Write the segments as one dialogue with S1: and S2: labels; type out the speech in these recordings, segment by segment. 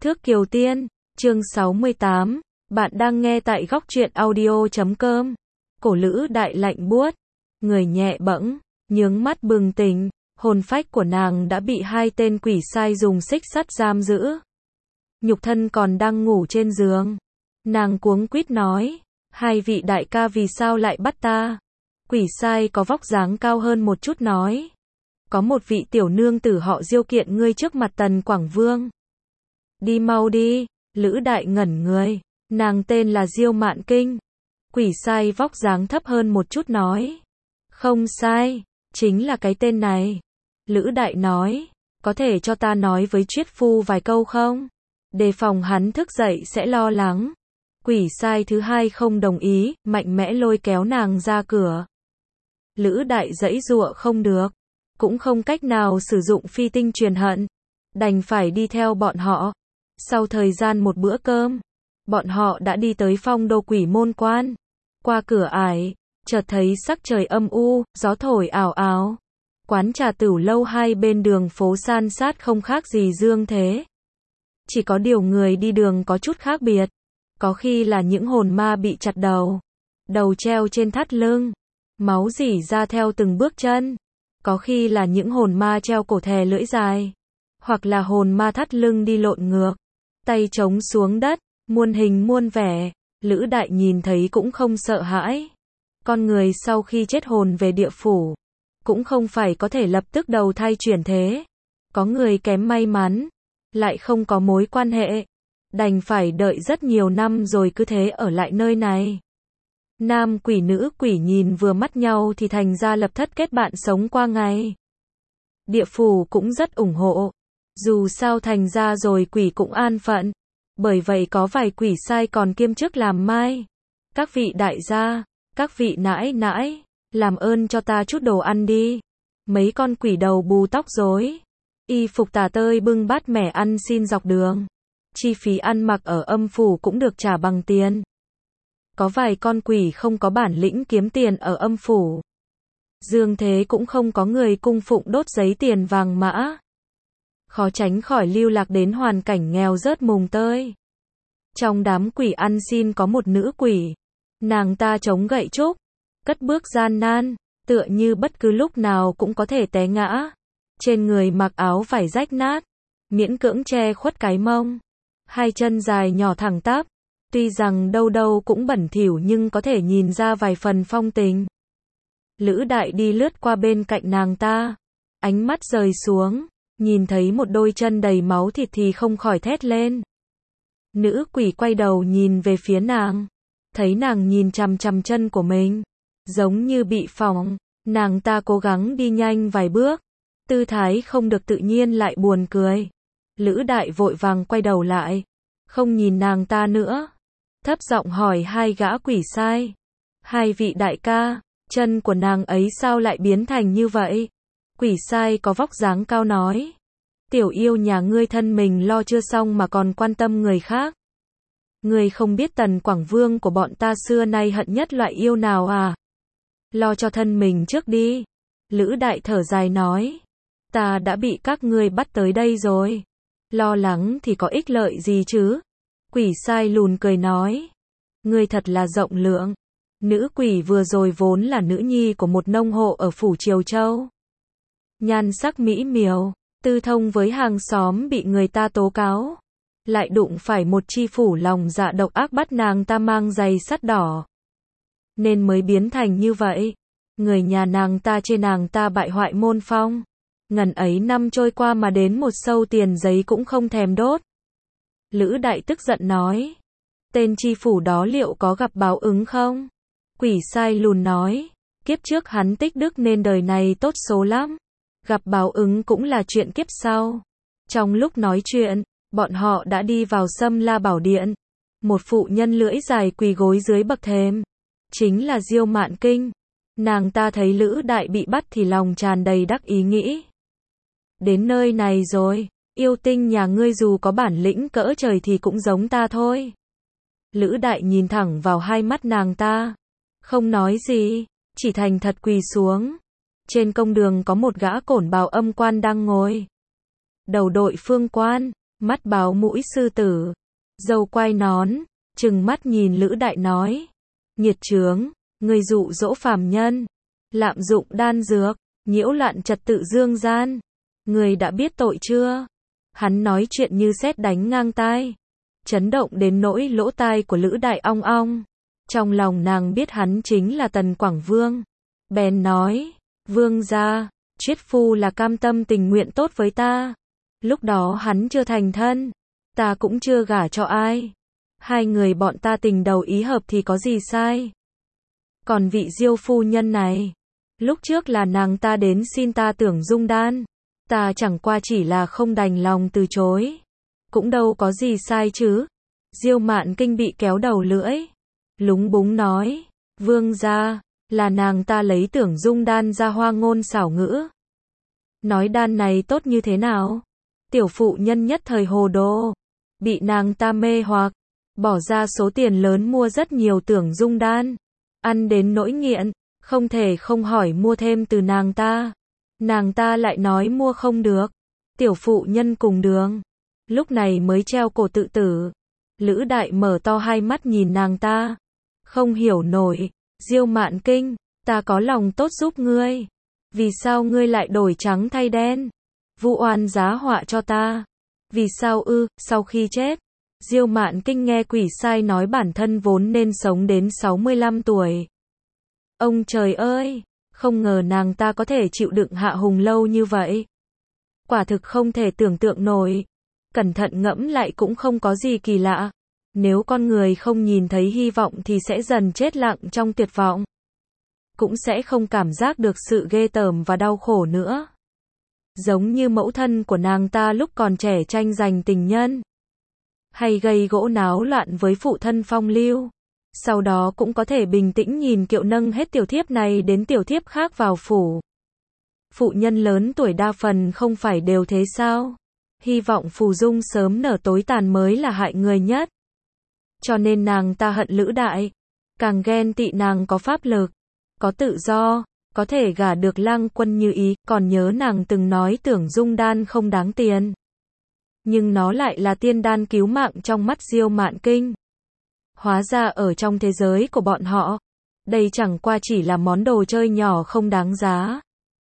S1: Thước Kiều Tiên, chương 68, bạn đang nghe tại góc truyện audio.com. Cổ Lữ Đại lạnh buốt, người nhẹ bẫng, nhướng mắt bừng tỉnh, hồn phách của nàng đã bị hai tên quỷ sai dùng xích sắt giam giữ. Nhục thân còn đang ngủ trên giường. Nàng cuống quýt nói, hai vị đại ca vì sao lại bắt ta? Quỷ sai có vóc dáng cao hơn một chút nói, có một vị tiểu nương tử họ Diêu kiện ngươi trước mặt Tần Quảng Vương. Đi mau đi. Lữ Đại ngẩn người, nàng tên là Diêu Mạn Kinh. Quỷ sai vóc dáng thấp hơn một chút nói, không sai, chính là cái tên này. Lữ Đại nói, có thể cho ta nói với triết phu vài câu không? Đề phòng hắn thức dậy sẽ lo lắng. Quỷ sai thứ hai không đồng ý, mạnh mẽ lôi kéo nàng ra cửa. Lữ Đại giãy giụa không được, cũng không cách nào sử dụng phi tinh truyền hận, đành phải đi theo bọn họ. Sau thời gian một bữa cơm, bọn họ đã đi tới Phong Đô Quỷ Môn Quan. Qua cửa ải, chợt thấy sắc trời âm u, gió thổi ảo ảo. Quán trà tửu lâu hai bên đường phố san sát không khác gì dương thế. Chỉ có điều người đi đường có chút khác biệt. Có khi là những hồn ma bị chặt đầu, đầu treo trên thắt lưng, máu rỉ ra theo từng bước chân. Có khi là những hồn ma treo cổ thè lưỡi dài, hoặc là hồn ma thắt lưng đi lộn ngược, tay chống xuống đất, muôn hình muôn vẻ. Lữ Đại nhìn thấy cũng không sợ hãi. Con người sau khi chết hồn về địa phủ, cũng không phải có thể lập tức đầu thai chuyển thế. Có người kém may mắn, lại không có mối quan hệ, đành phải đợi rất nhiều năm rồi cứ thế ở lại nơi này. Nam quỷ nữ quỷ nhìn vừa mắt nhau thì thành ra lập thất kết bạn sống qua ngày. Địa phủ cũng rất ủng hộ. Dù sao thành ra rồi quỷ cũng an phận. Bởi vậy có vài quỷ sai còn kiêm chức làm mai. Các vị đại gia, các vị nãi nãi, làm ơn cho ta chút đồ ăn đi. Mấy con quỷ đầu bù tóc rối, y phục tả tơi bưng bát mẻ ăn xin dọc đường. Chi phí ăn mặc ở âm phủ cũng được trả bằng tiền. Có vài con quỷ không có bản lĩnh kiếm tiền ở âm phủ. Dương thế cũng không có người cung phụng đốt giấy tiền vàng mã. Khó tránh khỏi lưu lạc đến hoàn cảnh nghèo rớt mùng tơi. Trong đám quỷ ăn xin có một nữ quỷ. Nàng ta chống gậy trúc, cất bước gian nan, tựa như bất cứ lúc nào cũng có thể té ngã. Trên người mặc áo vải rách nát, miễn cưỡng che khuất cái mông. Hai chân dài nhỏ thẳng tắp, tuy rằng đâu đâu cũng bẩn thỉu nhưng có thể nhìn ra vài phần phong tình. Lữ Đại đi lướt qua bên cạnh nàng ta, ánh mắt rời xuống, nhìn thấy một đôi chân đầy máu thịt thì không khỏi thét lên. Nữ quỷ quay đầu nhìn về phía nàng, thấy nàng nhìn chằm chằm chân của mình, giống như bị phỏng, nàng ta cố gắng đi nhanh vài bước, tư thái không được tự nhiên lại buồn cười. Lữ Đại vội vàng quay đầu lại, không nhìn nàng ta nữa, thấp giọng hỏi hai gã quỷ sai, hai vị đại ca, chân của nàng ấy sao lại biến thành như vậy? Quỷ sai có vóc dáng cao nói, tiểu yêu nhà ngươi thân mình lo chưa xong mà còn quan tâm người khác. Ngươi không biết Tần Quảng Vương của bọn ta xưa nay hận nhất loại yêu nào à? Lo cho thân mình trước đi. Lữ Đại thở dài nói, ta đã bị các ngươi bắt tới đây rồi. Lo lắng thì có ích lợi gì chứ? Quỷ sai lùn cười nói, ngươi thật là rộng lượng. Nữ quỷ vừa rồi vốn là nữ nhi của một nông hộ ở phủ Triều Châu. Nhan sắc mỹ miều, tư thông với hàng xóm bị người ta tố cáo. Lại đụng phải một chi phủ lòng dạ độc ác bắt nàng ta mang giày sắt đỏ. Nên mới biến thành như vậy. Người nhà nàng ta chê nàng ta bại hoại môn phong. Ngần ấy năm trôi qua mà đến một xâu tiền giấy cũng không thèm đốt. Lữ Đại tức giận nói, tên chi phủ đó liệu có gặp báo ứng không? Quỷ sai lùn nói, kiếp trước hắn tích đức nên đời này tốt số lắm. Gặp báo ứng cũng là chuyện kiếp sau. Trong lúc nói chuyện, bọn họ đã đi vào Sâm La Bảo Điện. Một phụ nhân lưỡi dài quỳ gối dưới bậc thềm, chính là Diêu Mạn Kinh. Nàng ta thấy Lữ Đại bị bắt thì lòng tràn đầy đắc ý nghĩ, đến nơi này rồi, yêu tinh nhà ngươi dù có bản lĩnh cỡ trời thì cũng giống ta thôi. Lữ Đại nhìn thẳng vào hai mắt nàng ta, không nói gì, chỉ thành thật quỳ xuống. Trên công đường có một gã cổn bào âm quan đang ngồi. Đầu đội phương quan, mắt báo mũi sư tử, râu quai nón, trừng mắt nhìn Lữ Đại nói. Nghiệt chướng, người dụ dỗ phàm nhân, lạm dụng đan dược, nhiễu loạn trật tự dương gian. Người đã biết tội chưa? Hắn nói chuyện như sét đánh ngang tai, chấn động đến nỗi lỗ tai của Lữ Đại ong ong. Trong lòng nàng biết hắn chính là Tần Quảng Vương. Bèn nói, vương gia, triết phu là cam tâm tình nguyện tốt với ta. Lúc đó hắn chưa thành thân, ta cũng chưa gả cho ai. Hai người bọn ta tình đầu ý hợp thì có gì sai. Còn vị Diêu phu nhân này, lúc trước là nàng ta đến xin ta tưởng dung đan. Ta chẳng qua chỉ là không đành lòng từ chối. Cũng đâu có gì sai chứ. Diêu Mạn Kinh bị kéo đầu lưỡi, lúng búng nói, vương gia, là nàng ta lấy tưởng dung đan ra hoa ngôn xảo ngữ. Nói đan này tốt như thế nào? Tiểu phụ nhân nhất thời hồ đồ, bị nàng ta mê hoặc, bỏ ra số tiền lớn mua rất nhiều tưởng dung đan, ăn đến nỗi nghiện, không thể không hỏi mua thêm từ nàng ta. Nàng ta lại nói mua không được. Tiểu phụ nhân cùng đường, lúc này mới treo cổ tự tử. Lữ Đại mở to hai mắt nhìn nàng ta, không hiểu nổi. Diêu Mạn Kinh, ta có lòng tốt giúp ngươi, vì sao ngươi lại đổi trắng thay đen, vu oan giá họa cho ta? Vì sao ư? Sau khi chết, Diêu Mạn Kinh nghe quỷ sai nói bản thân vốn nên sống đến 65 tuổi. Ông trời ơi, không ngờ nàng ta có thể chịu đựng hạ hùng lâu như vậy. Quả thực không thể tưởng tượng nổi. Cẩn thận ngẫm lại cũng không có gì kỳ lạ. Nếu con người không nhìn thấy hy vọng thì sẽ dần chết lặng trong tuyệt vọng. Cũng sẽ không cảm giác được sự ghê tởm và đau khổ nữa. Giống như mẫu thân của nàng ta lúc còn trẻ tranh giành tình nhân, hay gây gỗ náo loạn với phụ thân phong lưu. Sau đó cũng có thể bình tĩnh nhìn Kiệu nâng hết tiểu thiếp này đến tiểu thiếp khác vào phủ. Phụ nhân lớn tuổi đa phần không phải đều thế sao? Hy vọng phù dung sớm nở tối tàn mới là hại người nhất. Cho nên nàng ta hận Lữ Đại, càng ghen tị nàng có pháp lực, có tự do, có thể gả được Lang Quân như ý, còn nhớ nàng từng nói tưởng dung đan không đáng tiền. Nhưng nó lại là tiên đan cứu mạng trong mắt Diêu Mạn Kinh. Hóa ra ở trong thế giới của bọn họ, đây chẳng qua chỉ là món đồ chơi nhỏ không đáng giá.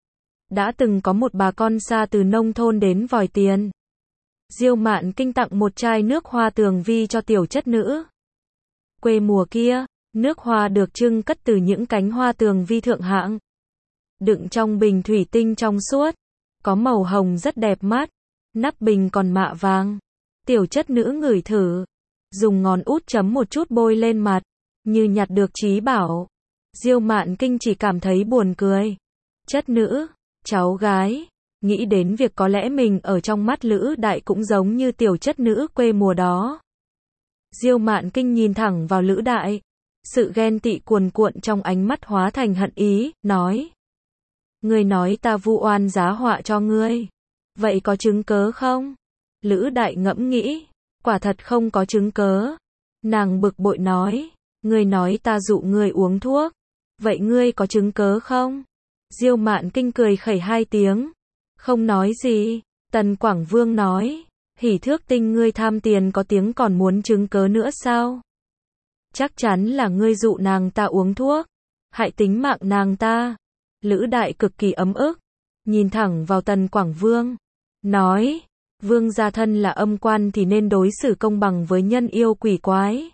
S1: Đã từng có một bà con xa từ nông thôn đến vòi tiền. Diêu Mạn Kinh tặng một chai nước hoa tường vi cho tiểu chất nữ. Quê mùa kia, nước hoa được trưng cất từ những cánh hoa tường vi thượng hạng, đựng trong bình thủy tinh trong suốt, có màu hồng rất đẹp mắt, nắp bình còn mạ vàng. Tiểu chất nữ ngửi thử, dùng ngón út chấm một chút bôi lên mặt, như nhặt được trí bảo. Diêu Mạn Kinh chỉ cảm thấy buồn cười. Chất nữ, cháu gái, nghĩ đến việc có lẽ mình ở trong mắt Lữ Đại cũng giống như tiểu chất nữ quê mùa đó. Diêu Mạn Kinh nhìn thẳng vào Lữ Đại, sự ghen tị cuồn cuộn trong ánh mắt hóa thành hận ý, nói: Ngươi nói ta vu oan giá họa cho ngươi, vậy có chứng cớ không? Lữ Đại ngẫm nghĩ, quả thật không có chứng cớ. Nàng bực bội nói: Ngươi nói ta dụ ngươi uống thuốc, vậy ngươi có chứng cớ không? Diêu Mạn Kinh cười khẩy hai tiếng, không nói gì. Tần Quảng Vương nói: Hỉ Thước Tinh, ngươi tham tiền có tiếng còn muốn chứng cớ nữa sao? Chắc chắn là ngươi dụ nàng ta uống thuốc, hại tính mạng nàng ta. Lữ Đại cực kỳ ấm ức, nhìn thẳng vào Tần Quảng Vương, nói: Vương gia thân là âm quan thì nên đối xử công bằng với nhân yêu quỷ quái.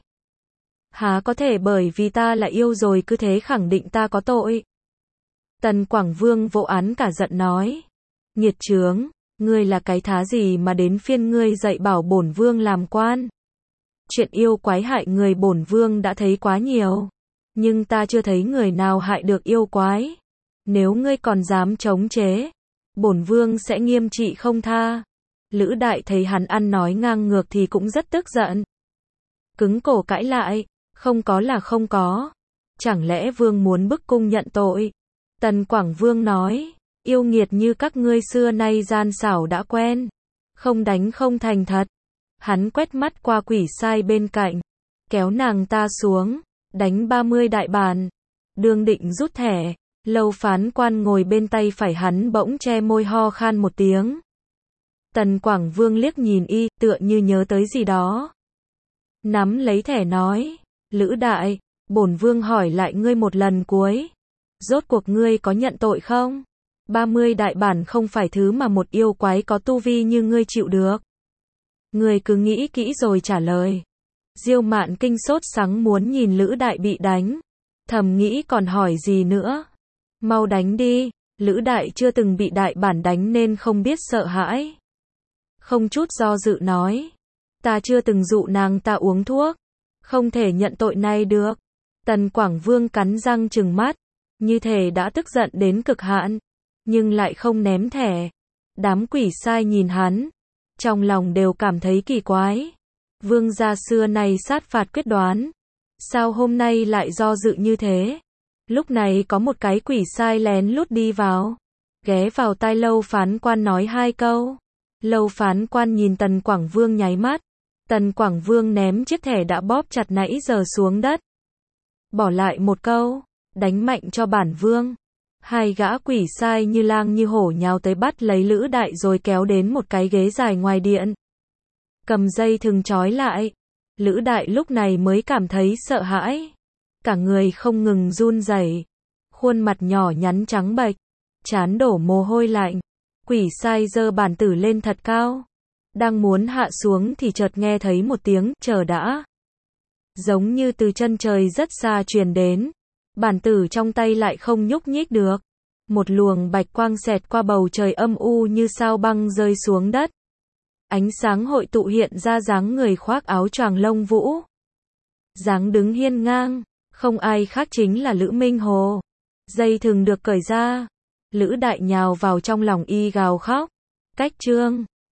S1: Há có thể bởi vì ta là yêu rồi cứ thế khẳng định ta có tội. Tần Quảng Vương vỗ án cả giận nói: Nghiệt chướng, ngươi là cái thá gì mà đến phiên ngươi dạy bảo bổn vương làm quan? Chuyện yêu quái hại người bổn vương đã thấy quá nhiều, nhưng ta chưa thấy người nào hại được yêu quái. Nếu ngươi còn dám chống chế, bổn vương sẽ nghiêm trị không tha. Lữ Đại thấy hắn ăn nói ngang ngược thì cũng rất tức giận, cứng cổ cãi lại: Không có là không có, chẳng lẽ vương muốn bức cung nhận tội? Tần Quảng Vương nói: Yêu nghiệt như các ngươi xưa nay gian xảo đã quen, không đánh không thành thật. Hắn quét mắt qua quỷ sai bên cạnh, kéo nàng ta xuống, đánh 30 đại bản. Đương định rút thẻ, Lâu phán quan ngồi bên tay phải hắn bỗng che môi ho khan một tiếng. Tần Quảng Vương liếc nhìn y, tựa như nhớ tới gì đó. Nắm lấy thẻ nói, Lữ đại, bổn vương hỏi lại ngươi một lần cuối. Rốt cuộc ngươi có nhận tội không? 30 đại bản không phải thứ mà một yêu quái có tu vi như ngươi chịu được. Ngươi cứ nghĩ kỹ rồi trả lời. Diêu Mạn Kinh sốt sắng muốn nhìn Lữ đại bị đánh. Thầm nghĩ còn hỏi gì nữa. Mau đánh đi, Lữ đại chưa từng bị đại bản đánh nên không biết sợ hãi. Không chút do dự nói. Ta chưa từng dụ nàng ta uống thuốc. Không thể nhận tội này được. Tần Quảng Vương cắn răng trừng mắt. Như thể đã tức giận đến cực hạn. Nhưng lại không ném thẻ. Đám quỷ sai nhìn hắn. Trong lòng đều cảm thấy kỳ quái. Vương gia xưa nay sát phạt quyết đoán. Sao hôm nay lại do dự như thế? Lúc này có một cái quỷ sai lén lút đi vào. Ghé vào tai Lâu Phán Quan nói 2 câu. Lâu Phán Quan nhìn Tần Quảng Vương nháy mắt. Tần Quảng Vương ném chiếc thẻ đã bóp chặt nãy giờ xuống đất. Bỏ lại một câu. Đánh mạnh cho bản vương. 2 gã quỷ sai như lang như hổ nhào tới bắt lấy Lữ đại rồi kéo đến một cái ghế dài ngoài điện. Cầm dây thừng trói lại. Lữ đại lúc này mới cảm thấy sợ hãi. Cả người không ngừng run rẩy. Khuôn mặt nhỏ nhắn trắng bệch. Trán đổ mồ hôi lạnh. Quỷ sai giơ bản tử lên thật cao. Đang muốn hạ xuống thì chợt nghe thấy một tiếng chờ đã. Giống như từ chân trời rất xa truyền đến. Bản tử trong tay lại không nhúc nhích được. Một luồng bạch quang xẹt qua bầu trời âm u như sao băng rơi xuống đất. Ánh sáng hội tụ hiện ra dáng người khoác áo choàng lông vũ. Dáng đứng hiên ngang, không ai khác chính là Lữ Minh Hồ. Dây thừng được cởi ra. Lữ đại nhào vào trong lòng y gào khóc. Cách chương